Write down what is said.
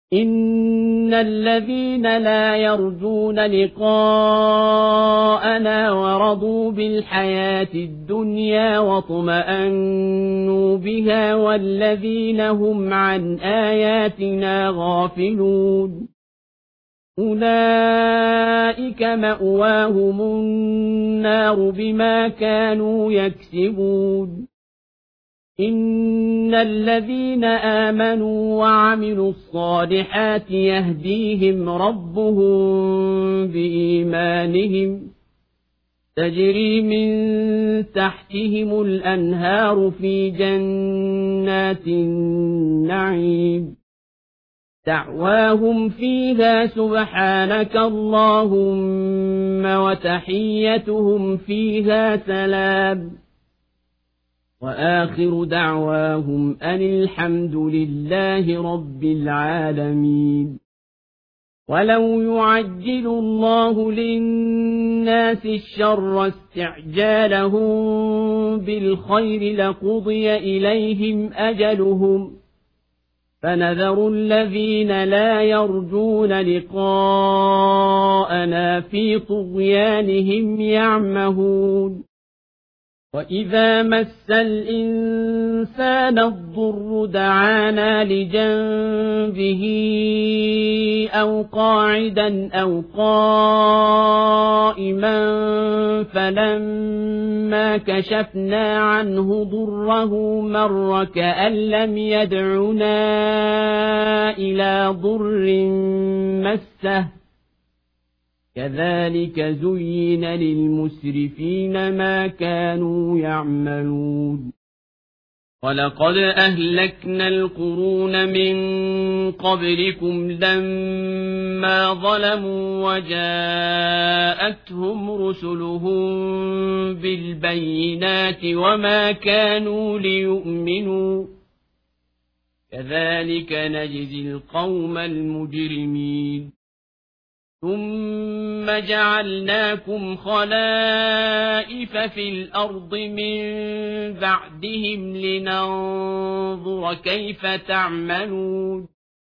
إن الذين لا يرجون لقاءنا ورضوا بالحياة الدنيا واطمأنوا بها والذين هم عن آياتنا غافلون أولئك مأواهم النار بما كانوا يكسبون إن الذين آمنوا وعملوا الصالحات يهديهم ربهم بإيمانهم تجري من تحتهم الأنهار في جنات النعيم دعواهم فيها سبحانك اللهم وتحيتهم فيها سلام وآخر دعواهم أن الحمد لله رب العالمين ولو يعجل الله للناس الشر استعجالهم بالخير لقضي إليهم أجلهم فنذر الذين لا يرجون لقاءنا في طغيانهم يعمهون وإذا مس الإنسان الضر دعانا لجنبه أو قاعدا أو قائما فلما كشفنا عنه ضره مر كأن لم يدعنا إلى ضر مسه كذلك زين للمسرفين ما كانوا يعملون ولقد أهلكنا القرون من قبلكم لما ظلموا وجاءتهم رسلهم بالبينات وما كانوا ليؤمنوا كذلك نجزي القوم المجرمين ثم جعلناكم خلائف في الأرض من بعدهم لننظر كيف تعملون